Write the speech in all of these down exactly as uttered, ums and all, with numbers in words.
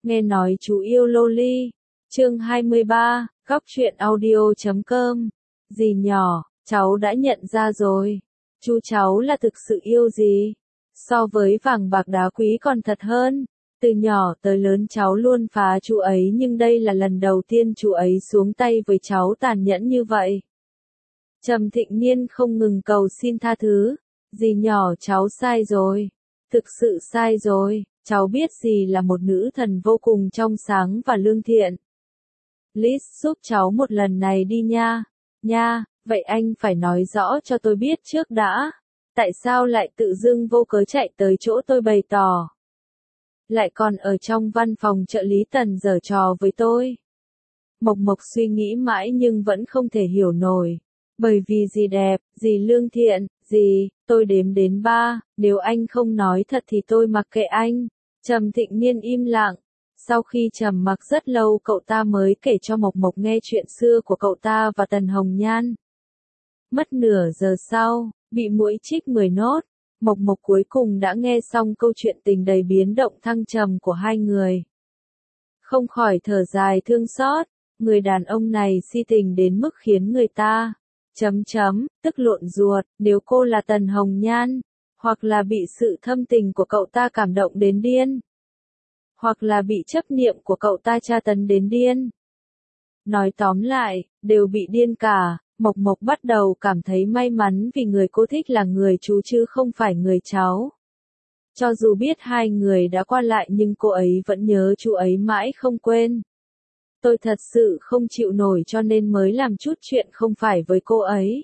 Nghe nói chú yêu loli. Chương hai mươi ba, góc truyện audio chấm com. Dì nhỏ, cháu đã nhận ra rồi. Chú cháu là thực sự yêu dì. So với vàng bạc đá quý còn thật hơn. Từ nhỏ tới lớn cháu luôn phá chú ấy, nhưng đây là lần đầu tiên chú ấy xuống tay với cháu tàn nhẫn như vậy. Trầm Thịnh Niên không ngừng cầu xin tha thứ. Dì nhỏ, cháu sai rồi. Thực sự sai rồi. Cháu biết dì là một nữ thần vô cùng trong sáng và lương thiện. Liz, giúp cháu một lần này đi nha. Nha, vậy anh phải nói rõ cho tôi biết trước đã. Tại sao lại tự dưng vô cớ chạy tới chỗ tôi bày tỏ? Lại còn ở trong văn phòng trợ lý Tần giở trò với tôi. Mộc Mộc suy nghĩ mãi nhưng vẫn không thể hiểu nổi. Bởi vì dì đẹp, dì lương thiện, dì, tôi đếm đến ba, nếu anh không nói thật thì tôi mặc kệ anh. Trầm Thịnh Niên im lặng. Sau khi trầm mặc rất lâu, cậu ta mới kể cho Mộc Mộc nghe chuyện xưa của cậu ta và Tần Hồng Nhan. Mất nửa giờ sau, bị muỗi chích mười nốt, Mộc Mộc cuối cùng đã nghe xong câu chuyện tình đầy biến động thăng trầm của hai người. Không khỏi thở dài thương xót, người đàn ông này si tình đến mức khiến người ta chấm chấm, tức lộn ruột. Nếu cô là Tần Hồng Nhan, hoặc là bị sự thâm tình của cậu ta cảm động đến điên, hoặc là bị chấp niệm của cậu ta tra tấn đến điên. Nói tóm lại, đều bị điên cả. Mộc Mộc bắt đầu cảm thấy may mắn vì người cô thích là người chú chứ không phải người cháu. Cho dù biết hai người đã qua lại nhưng cô ấy vẫn nhớ chú ấy mãi không quên. Tôi thật sự không chịu nổi cho nên mới làm chút chuyện không phải với cô ấy.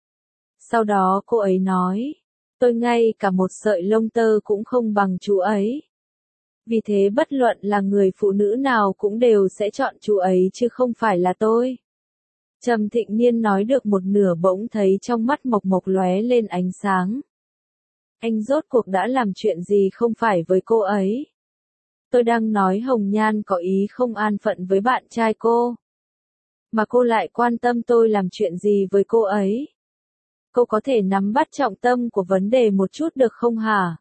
Sau đó cô ấy nói, tôi ngay cả một sợi lông tơ cũng không bằng chú ấy. Vì thế bất luận là người phụ nữ nào cũng đều sẽ chọn chú ấy chứ không phải là tôi. Trầm Thịnh Niên nói được một nửa bỗng thấy trong mắt Mộc Mộc lóe lên ánh sáng. Anh rốt cuộc đã làm chuyện gì không phải với cô ấy? Tôi đang nói Hồng Nhan có ý không an phận với bạn trai cô. Mà cô lại quan tâm tôi làm chuyện gì với cô ấy? Cô có thể nắm bắt trọng tâm của vấn đề một chút được không hả?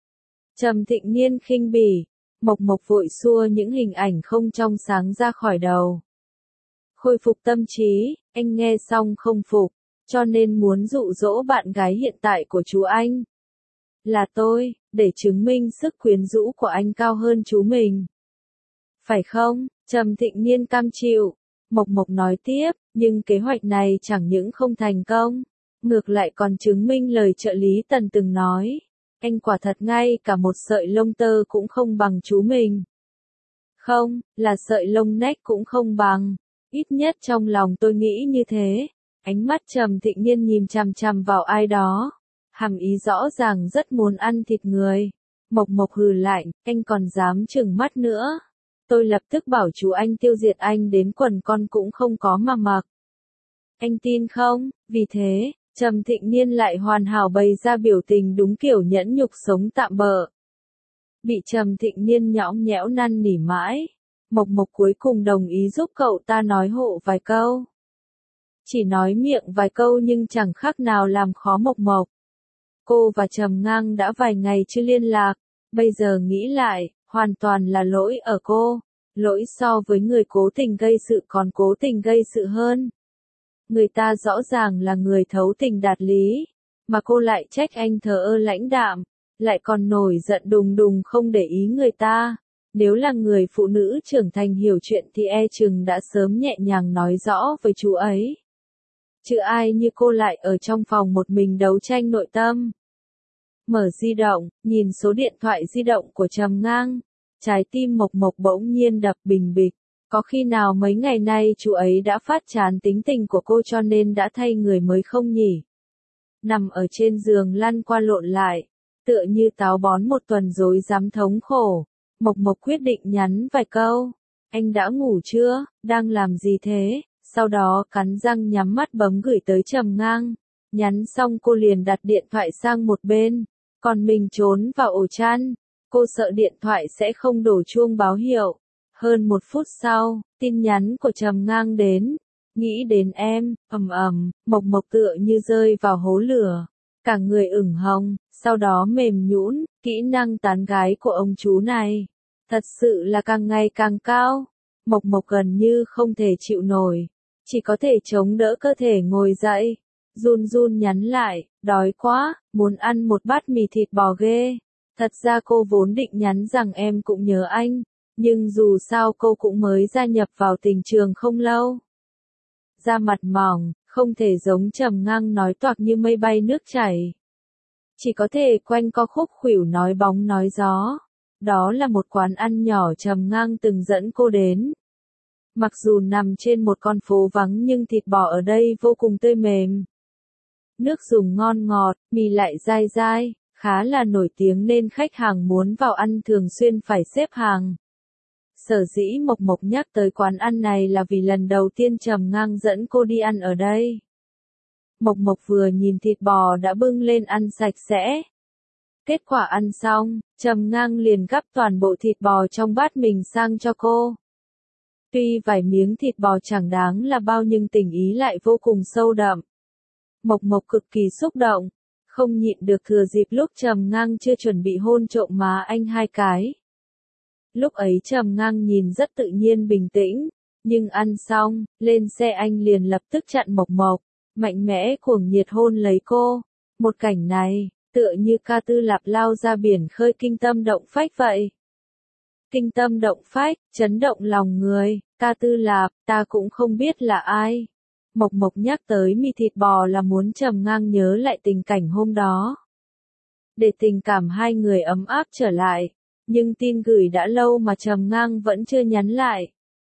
Trầm Thịnh Niên khinh bỉ. Mộc Mộc vội xua những hình ảnh không trong sáng ra khỏi đầu. Khôi phục tâm trí, anh nghe xong không phục, cho nên muốn dụ dỗ bạn gái hiện tại của chú anh. Là tôi, để chứng minh sức quyến rũ của anh cao hơn chú mình. Phải không? Trầm Thịnh Niên cam chịu. Mộc Mộc nói tiếp, nhưng kế hoạch này chẳng những không thành công, ngược lại còn chứng minh lời trợ lý Tần từng nói. Anh quả thật ngay cả một sợi lông tơ cũng không bằng chú mình. Không, là sợi lông nách cũng không bằng. Ít nhất trong lòng tôi nghĩ như thế. Ánh mắt Trầm Thịnh Niên nhìn chằm chằm vào ai đó. Hàm ý rõ ràng rất muốn ăn thịt người. Mộc Mộc hừ lạnh, anh còn dám trừng mắt nữa. Tôi lập tức bảo chú anh tiêu diệt anh đến quần con cũng không có mà mặc. Anh tin không? Vì thế, Trầm Thịnh Niên lại hoàn hảo bày ra biểu tình đúng kiểu nhẫn nhục sống tạm bợ. Bị Trầm Thịnh Niên nhõng nhẽo năn nỉ mãi. Mộc Mộc cuối cùng đồng ý giúp cậu ta nói hộ vài câu. Chỉ nói miệng vài câu nhưng chẳng khác nào làm khó Mộc Mộc. Cô và Trầm Ngang đã vài ngày chưa liên lạc, bây giờ nghĩ lại, hoàn toàn là lỗi ở cô. Lỗi so với người cố tình gây sự còn cố tình gây sự hơn. Người ta rõ ràng là người thấu tình đạt lý, mà cô lại trách anh thờ ơ lãnh đạm, lại còn nổi giận đùng đùng không để ý người ta. Nếu là người phụ nữ trưởng thành hiểu chuyện thì e chừng đã sớm nhẹ nhàng nói rõ với chú ấy. Chứ ai như cô lại ở trong phòng một mình đấu tranh nội tâm. Mở di động, nhìn số điện thoại di động của Trầm Ngang. Trái tim Mộc Mộc bỗng nhiên đập bình bịch. Có khi nào mấy ngày nay chú ấy đã phát chán tính tình của cô cho nên đã thay người mới không nhỉ? Nằm ở trên giường lăn qua lộn lại, tựa như táo bón một tuần rối rắm thống khổ. Mộc Mộc quyết định nhắn vài câu. Anh đã ngủ chưa? Đang làm gì thế? Sau đó cắn răng nhắm mắt bấm gửi tới Trầm Ngang. Nhắn xong cô liền đặt điện thoại sang một bên, còn mình trốn vào ổ chăn. Cô sợ điện thoại sẽ không đổ chuông báo hiệu. Hơn một phút sau, tin nhắn của Trầm Ngang đến. Nghĩ đến em, ầm ầm, Mộc Mộc tựa như rơi vào hố lửa. Cả người ửng hồng, sau đó mềm nhũn, kỹ năng tán gái của ông chú này. Thật sự là càng ngày càng cao. Mộc Mộc gần như không thể chịu nổi, chỉ có thể chống đỡ cơ thể ngồi dậy. Run run nhắn lại, đói quá, muốn ăn một bát mì thịt bò ghê. Thật ra cô vốn định nhắn rằng em cũng nhớ anh, nhưng dù sao cô cũng mới gia nhập vào tình trường không lâu. Da mặt mỏng, không thể giống Trầm Ngang nói toạc như mây bay nước chảy. Chỉ có thể quanh co khúc khuỷu nói bóng nói gió. Đó là một quán ăn nhỏ Trầm Ngang từng dẫn cô đến. Mặc dù nằm trên một con phố vắng nhưng thịt bò ở đây vô cùng tươi mềm. Nước dùng ngon ngọt, mì lại dai dai, khá là nổi tiếng nên khách hàng muốn vào ăn thường xuyên phải xếp hàng. Sở dĩ Mộc Mộc nhắc tới quán ăn này là vì lần đầu tiên Trầm Ngang dẫn cô đi ăn ở đây. Mộc Mộc vừa nhìn thịt bò đã bưng lên ăn sạch sẽ. Kết quả ăn xong, Trầm Ngang liền gắp toàn bộ thịt bò trong bát mình sang cho cô. Tuy vài miếng thịt bò chẳng đáng là bao nhưng tình ý lại vô cùng sâu đậm. Mộc Mộc cực kỳ xúc động, không nhịn được thừa dịp lúc Trầm Ngang chưa chuẩn bị hôn trộm má anh hai cái. Lúc ấy Trầm Ngang nhìn rất tự nhiên bình tĩnh, nhưng ăn xong, lên xe anh liền lập tức chặn Mộc Mộc, mạnh mẽ cuồng nhiệt hôn lấy cô. Một cảnh này, tựa như ca tư lạp lao ra biển khơi kinh tâm động phách vậy. Kinh tâm động phách, chấn động lòng người, ca tư lạp, ta cũng không biết là ai. Mộc Mộc nhắc tới mì thịt bò là muốn Trầm Ngang nhớ lại tình cảnh hôm đó. Để tình cảm hai người ấm áp trở lại, nhưng tin gửi đã lâu mà Trầm Ngang vẫn chưa nhắn lại.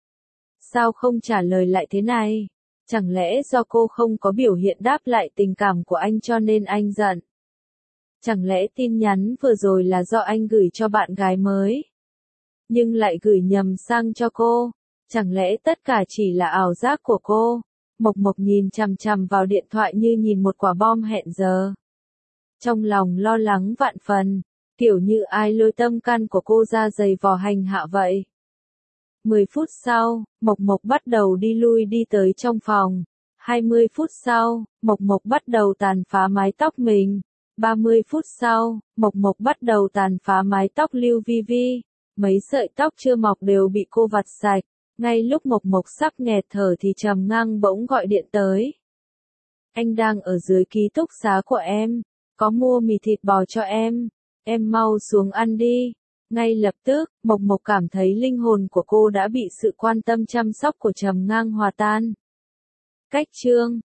Sao không trả lời lại thế này? Chẳng lẽ do cô không có biểu hiện đáp lại tình cảm của anh cho nên anh giận? Chẳng lẽ tin nhắn vừa rồi là do anh gửi cho bạn gái mới, nhưng lại gửi nhầm sang cho cô? Chẳng lẽ tất cả chỉ là ảo giác của cô? Mộc Mộc nhìn chằm chằm vào điện thoại như nhìn một quả bom hẹn giờ. Trong lòng lo lắng vạn phần, kiểu như ai lôi tâm can của cô ra giày vò hành hạ vậy. mười phút sau, Mộc Mộc bắt đầu đi lui đi tới trong phòng. hai mươi phút sau, Mộc Mộc bắt đầu tàn phá mái tóc mình. ba mươi phút sau, Mộc Mộc bắt đầu tàn phá mái tóc Lưu Vi Vi. Mấy sợi tóc chưa mọc đều bị cô vặt sạch. Ngay lúc Mộc Mộc sắp nghẹt thở thì Trầm Ngang bỗng gọi điện tới. Anh đang ở dưới ký túc xá của em, có mua mì thịt bò cho em, em mau xuống ăn đi. Ngay lập tức, Mộc Mộc cảm thấy linh hồn của cô đã bị sự quan tâm chăm sóc của Trầm Ngang hòa tan. Cách chương